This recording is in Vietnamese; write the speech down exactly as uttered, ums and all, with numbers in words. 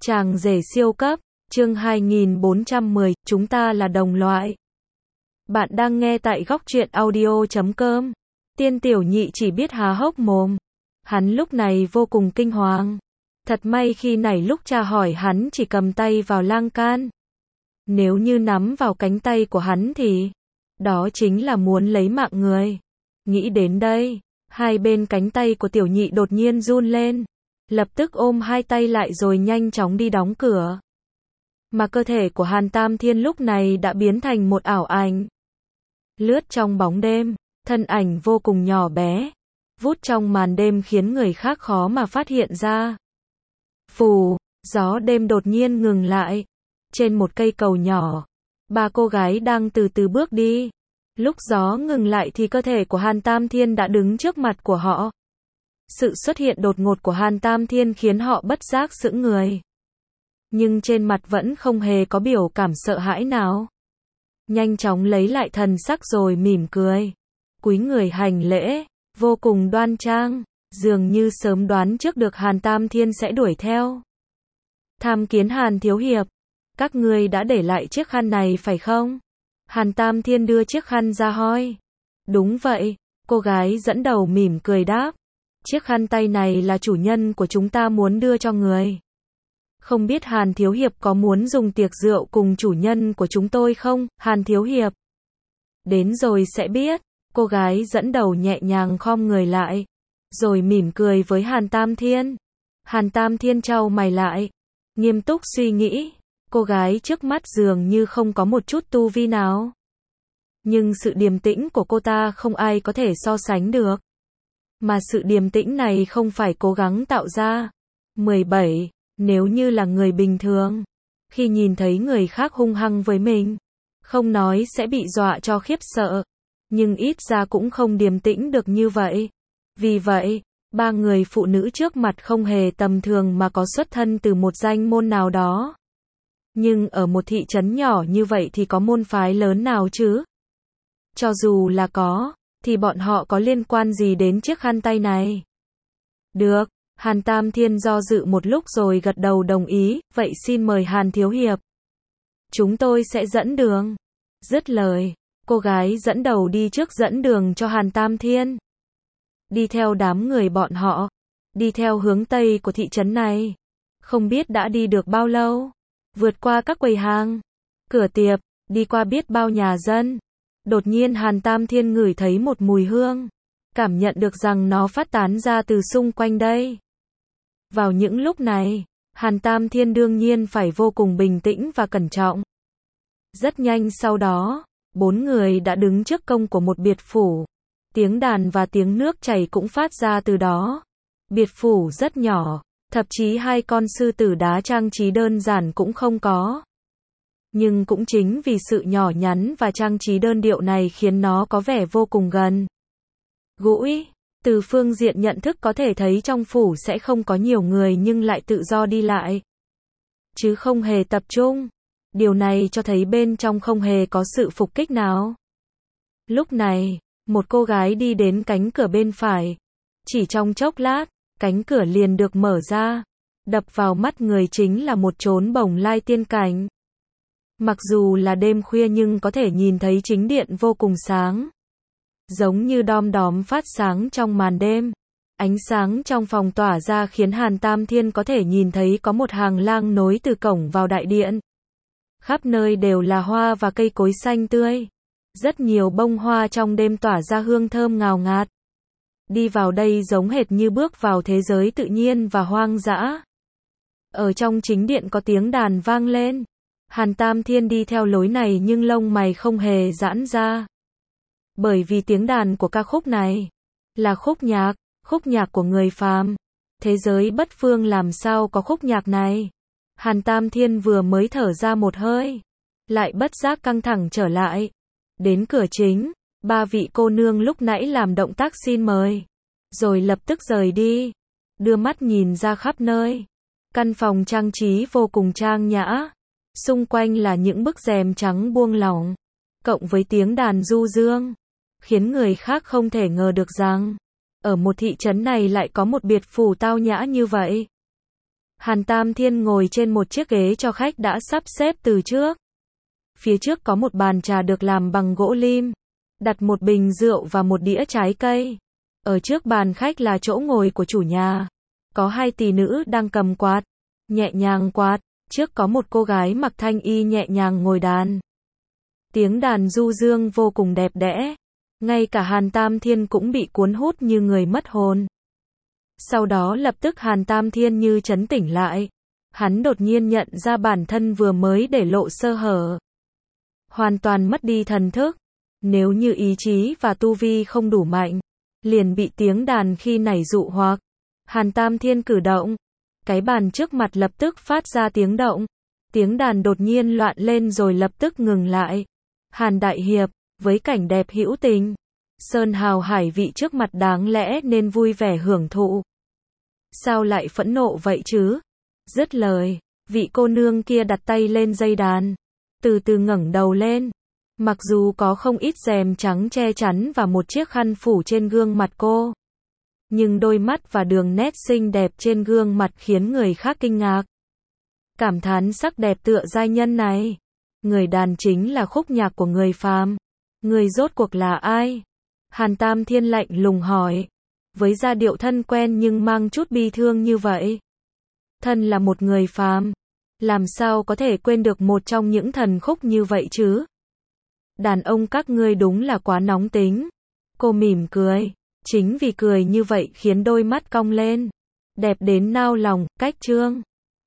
Chàng rể siêu cấp, chương hai nghìn bốn trăm mười, chúng ta là đồng loại. Bạn đang nghe tại góc truyện audio chấm com. Tiên tiểu nhị chỉ biết há hốc mồm. Hắn lúc này vô cùng kinh hoàng. Thật may khi nãy lúc cha hỏi hắn chỉ cầm tay vào lan can. Nếu như nắm vào cánh tay của hắn thì, đó chính là muốn lấy mạng người. Nghĩ đến đây, hai bên cánh tay của tiểu nhị đột nhiên run lên. Lập tức ôm hai tay lại rồi nhanh chóng đi đóng cửa. Mà cơ thể của Hàn Tam Thiên lúc này đã biến thành một ảo ảnh. Lướt trong bóng đêm, thân ảnh vô cùng nhỏ bé, vút trong màn đêm khiến người khác khó mà phát hiện ra. Phù, gió đêm đột nhiên ngừng lại. Trên một cây cầu nhỏ, ba cô gái đang từ từ bước đi. Lúc gió ngừng lại thì cơ thể của Hàn Tam Thiên đã đứng trước mặt của họ. Sự xuất hiện đột ngột của Hàn Tam Thiên khiến họ bất giác sững người. Nhưng trên mặt vẫn không hề có biểu cảm sợ hãi nào. Nhanh chóng lấy lại thần sắc rồi mỉm cười. Cúi người hành lễ, vô cùng đoan trang, dường như sớm đoán trước được Hàn Tam Thiên sẽ đuổi theo. Tham kiến Hàn thiếu hiệp, các ngươi đã để lại chiếc khăn này phải không? Hàn Tam Thiên đưa chiếc khăn ra hỏi. Đúng vậy, cô gái dẫn đầu mỉm cười đáp. Chiếc khăn tay này là chủ nhân của chúng ta muốn đưa cho người. Không biết Hàn thiếu hiệp có muốn dùng tiệc rượu cùng chủ nhân của chúng tôi không, Hàn thiếu hiệp? Đến rồi sẽ biết. Cô gái dẫn đầu nhẹ nhàng khom người lại, rồi mỉm cười với Hàn Tam Thiên. Hàn Tam Thiên chau mày lại, nghiêm túc suy nghĩ. Cô gái trước mắt dường như không có một chút tu vi nào. Nhưng sự điềm tĩnh của cô ta không ai có thể so sánh được. Mà sự điềm tĩnh này không phải cố gắng tạo ra. mười bảy. Nếu như là người bình thường, khi nhìn thấy người khác hung hăng với mình, không nói sẽ bị dọa cho khiếp sợ, nhưng ít ra cũng không điềm tĩnh được như vậy. Vì vậy, ba người phụ nữ trước mặt không hề tầm thường mà có xuất thân từ một danh môn nào đó. Nhưng ở một thị trấn nhỏ như vậy thì có môn phái lớn nào chứ? Cho dù là có, thì bọn họ có liên quan gì đến chiếc khăn tay này? Được, Hàn Tam Thiên do dự một lúc rồi gật đầu đồng ý, vậy xin mời Hàn thiếu hiệp. Chúng tôi sẽ dẫn đường. Dứt lời, cô gái dẫn đầu đi trước dẫn đường cho Hàn Tam Thiên. Đi theo đám người bọn họ, đi theo hướng tây của thị trấn này. Không biết đã đi được bao lâu, vượt qua các quầy hàng, cửa tiệm, đi qua biết bao nhà dân. Đột nhiên Hàn Tam Thiên ngửi thấy một mùi hương, cảm nhận được rằng nó phát tán ra từ xung quanh đây. Vào những lúc này, Hàn Tam Thiên đương nhiên phải vô cùng bình tĩnh và cẩn trọng. Rất nhanh sau đó, bốn người đã đứng trước cổng của một biệt phủ. Tiếng đàn và tiếng nước chảy cũng phát ra từ đó. Biệt phủ rất nhỏ, thậm chí hai con sư tử đá trang trí đơn giản cũng không có. Nhưng cũng chính vì sự nhỏ nhắn và trang trí đơn điệu này khiến nó có vẻ vô cùng gần gũi. Từ phương diện nhận thức có thể thấy trong phủ sẽ không có nhiều người nhưng lại tự do đi lại, chứ không hề tập trung. Điều này cho thấy bên trong không hề có sự phục kích nào. Lúc này, một cô gái đi đến cánh cửa bên phải. Chỉ trong chốc lát, cánh cửa liền được mở ra. Đập vào mắt người chính là một chốn bồng lai tiên cảnh. Mặc dù là đêm khuya nhưng có thể nhìn thấy chính điện vô cùng sáng. Giống như đom đóm phát sáng trong màn đêm. Ánh sáng trong phòng tỏa ra khiến Hàn Tam Thiên có thể nhìn thấy có một hàng lang nối từ cổng vào đại điện. Khắp nơi đều là hoa và cây cối xanh tươi. Rất nhiều bông hoa trong đêm tỏa ra hương thơm ngào ngạt. Đi vào đây giống hệt như bước vào thế giới tự nhiên và hoang dã. Ở trong chính điện có tiếng đàn vang lên. Hàn Tam Thiên đi theo lối này nhưng lông mày không hề giãn ra. Bởi vì tiếng đàn của ca khúc này là khúc nhạc, khúc nhạc của người phàm. Thế giới bất phương làm sao có khúc nhạc này. Hàn Tam Thiên vừa mới thở ra một hơi, lại bất giác căng thẳng trở lại. Đến cửa chính, ba vị cô nương lúc nãy làm động tác xin mời, rồi lập tức rời đi, đưa mắt nhìn ra khắp nơi. Căn phòng trang trí vô cùng trang nhã, xung quanh là những bức rèm trắng buông lỏng, cộng với tiếng đàn du dương, khiến người khác không thể ngờ được rằng, ở một thị trấn này lại có một biệt phủ tao nhã như vậy. Hàn Tam Thiên ngồi trên một chiếc ghế cho khách đã sắp xếp từ trước. Phía trước có một bàn trà được làm bằng gỗ lim, đặt một bình rượu và một đĩa trái cây. Ở trước bàn khách là chỗ ngồi của chủ nhà. Có hai tỷ nữ đang cầm quạt, nhẹ nhàng quạt, trước có một cô gái mặc thanh y nhẹ nhàng ngồi đàn. Tiếng đàn du dương vô cùng đẹp đẽ, ngay cả Hàn Tam Thiên cũng bị cuốn hút như người mất hồn. Sau đó lập tức Hàn Tam Thiên như chấn tỉnh lại, hắn đột nhiên nhận ra bản thân vừa mới để lộ sơ hở. Hoàn toàn mất đi thần thức, nếu như ý chí và tu vi không đủ mạnh, liền bị tiếng đàn khi nảy dụ hoặc. Hàn Tam Thiên cử động, cái bàn trước mặt lập tức phát ra tiếng động, tiếng đàn đột nhiên loạn lên rồi lập tức ngừng lại. Hàn Đại Hiệp, với cảnh đẹp hữu tình, sơn hào hải vị trước mặt đáng lẽ nên vui vẻ hưởng thụ. Sao lại phẫn nộ vậy chứ? Dứt lời, vị cô nương kia đặt tay lên dây đàn, từ từ ngẩng đầu lên. Mặc dù có không ít rèm trắng che chắn và một chiếc khăn phủ trên gương mặt cô, nhưng đôi mắt và đường nét xinh đẹp trên gương mặt khiến người khác kinh ngạc. Cảm thán sắc đẹp tựa giai nhân này. Người đàn chính là khúc nhạc của người phàm. Người rốt cuộc là ai? Hàn Tam Thiên lạnh lùng hỏi, với giai điệu thân quen nhưng mang chút bi thương như vậy. Thân là một người phàm, làm sao có thể quên được một trong những thần khúc như vậy chứ? Đàn ông các ngươi đúng là quá nóng tính. Cô mỉm cười, chính vì cười như vậy khiến đôi mắt cong lên, đẹp đến nao lòng. Cách chương